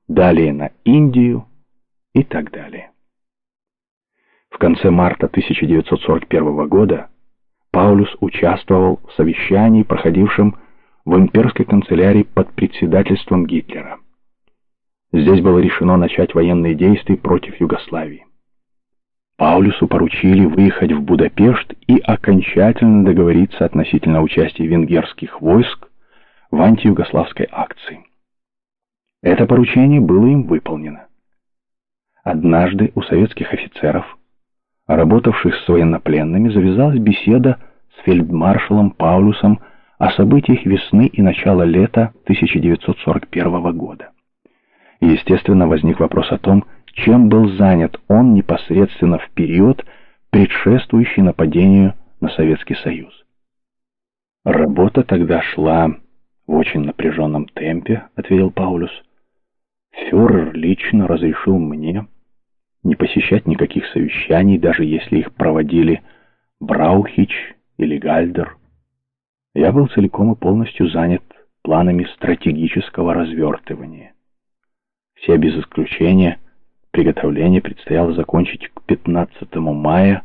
далее на Индию и так далее. В конце марта 1941 года Паулюс участвовал в совещании, проходившем в имперской канцелярии под председательством Гитлера. Здесь было решено начать военные действия против Югославии. Паулюсу поручили выехать в Будапешт и окончательно договориться относительно участия венгерских войск в антиюгославской акции. Это поручение было им выполнено. Однажды у советских офицеров, работавших с военнопленными, завязалась беседа с фельдмаршалом Паулюсом о событиях весны и начала лета 1941 года. И, естественно, возник вопрос о том, чем был занят он непосредственно в период, предшествующий нападению на Советский Союз. «Работа тогда шла в очень напряженном темпе», — ответил Паулюс. «Фюрер лично разрешил мне не посещать никаких совещаний, даже если их проводили Браухич или Гальдер. Я был целиком и полностью занят планами стратегического развертывания. Все без исключения приготовление предстояло закончить к 15 мая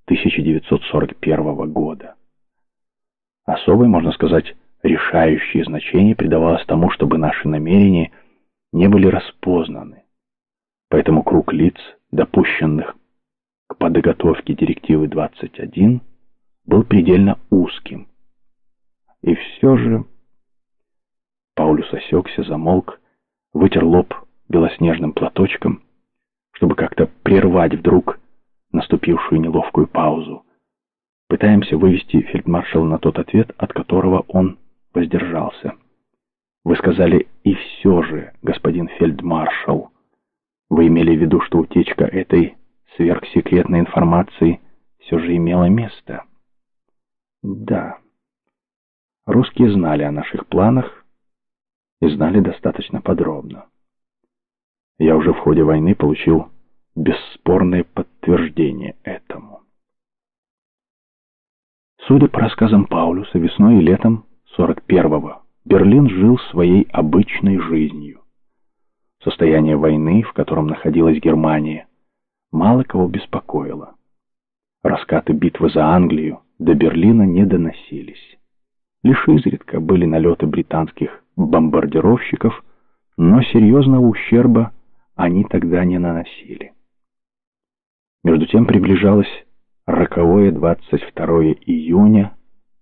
1941 года. Особое, можно сказать, решающее значение придавалось тому, чтобы наши намерения не были распознаны. Поэтому круг лиц, допущенных к подготовке директивы 21, был предельно узким. И все же Паулюс осекся, замолк, вытер лоб белоснежным платочком, чтобы как-то прервать вдруг наступившую неловкую паузу. Пытаемся вывести фельдмаршала на тот ответ, от которого он воздержался. Вы сказали «и все же, господин фельдмаршал». Вы имели в виду, что утечка этой сверхсекретной информации все же имела место? Да. Русские знали о наших планах и знали достаточно подробно. Я уже в ходе войны получил бесспорное подтверждение этому. Судя по рассказам Паулюса, весной и летом 41-го Берлин жил своей обычной жизнью. Состояние войны, в котором находилась Германия, мало кого беспокоило. Раскаты битвы за Англию до Берлина не доносились. Лишь изредка были налеты британских бомбардировщиков, но серьезного ущерба они тогда не наносили. Между тем приближалось роковое 22 июня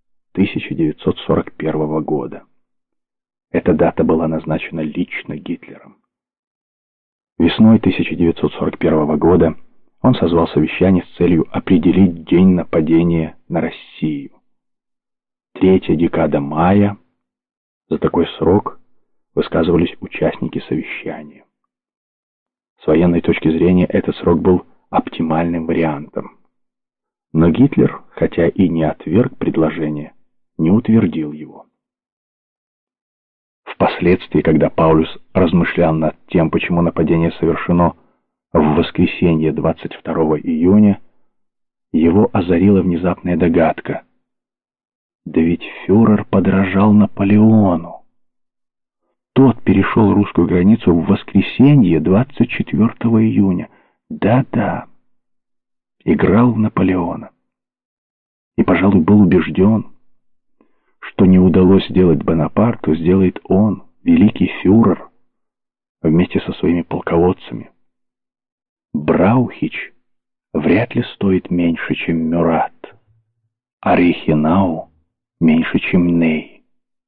1941 года. Эта дата была назначена лично Гитлером. Весной 1941 года он созвал совещание с целью определить день нападения на Россию. 3-я декада мая. За такой срок высказывались участники совещания. С военной точки зрения этот срок был оптимальным вариантом. Но Гитлер, хотя и не отверг предложение, не утвердил его. Впоследствии, когда Паулюс размышлял над тем, почему нападение совершено в воскресенье 22 июня, его озарила внезапная догадка. Да ведь фюрер подражал Наполеону. Тот перешел русскую границу в воскресенье 24 июня. Да-да, играл в Наполеона. И, пожалуй, был убежден, что не удалось сделать Бонапарту, сделает он, великий фюрер, вместе со своими полководцами. Браухич вряд ли стоит меньше, чем Мюрат, а Рейхенау меньше, чем Ней.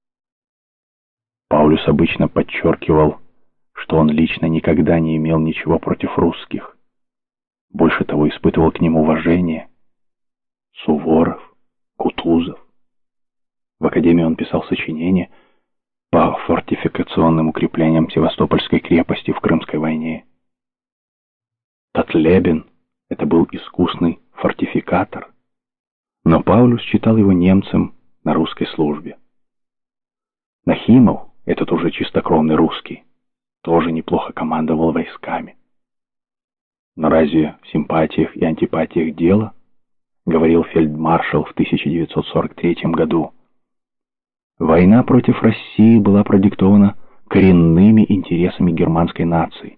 Паулюс обычно подчеркивал, что он лично никогда не имел ничего против русских. Больше того, испытывал к ним уважение. Суворов, Кутузов. В академии он писал сочинения по фортификационным укреплениям Севастопольской крепости в Крымской войне. Татлебен — это был искусный фортификатор, но Паулюс считал его немцем на русской службе. Нахимов, этот уже чистокровный русский, тоже неплохо командовал войсками. Но разве в симпатиях и антипатиях дело, говорил фельдмаршал в 1943 году. Война против России была продиктована коренными интересами германской нации.